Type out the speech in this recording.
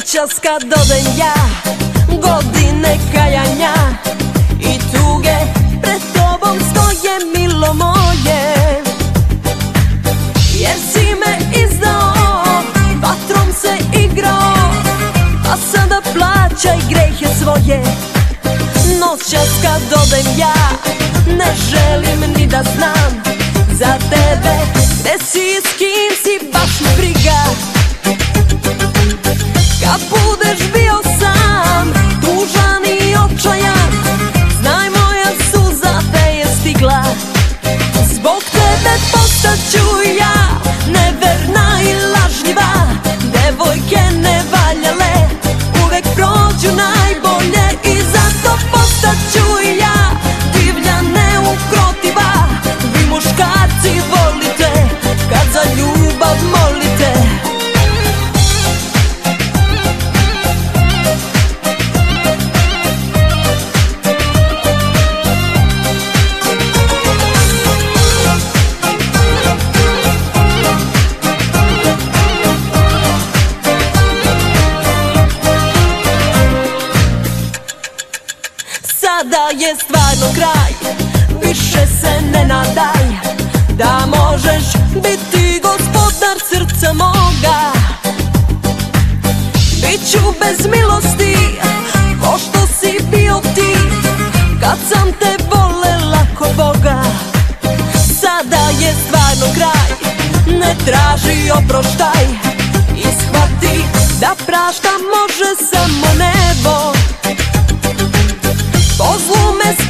Noćas kad odem ja, godine kajanja i tuge, pred tobom stoje milo moje. Jer si me izdao, vatrom se igrao, a sada plaćaj grehe svoje. Noćas kad odem ja, ne želim ni da znam za tebe, gde si i s kim si, baš me briga. Kad budeš bio sam, tužan i očajan, znaj moja suza te je stigla. Zbog tebe postaću ja neverna i lažljiva. Devojke nevaljale uvek prođu najbolje, i zato postaću ja divlja, neukrotiva. Vi muškarci volite kad za ljubav molite. Sada je stvarno kraj, više se ne nadaj da možeš biti gospodar srca moga. Biću bez milosti, ko što si bio ti kad sam te volela ko Boga. Sada je stvarno kraj, ne traži oproštaj i shvati da prašta može samo nebo. Po zlu me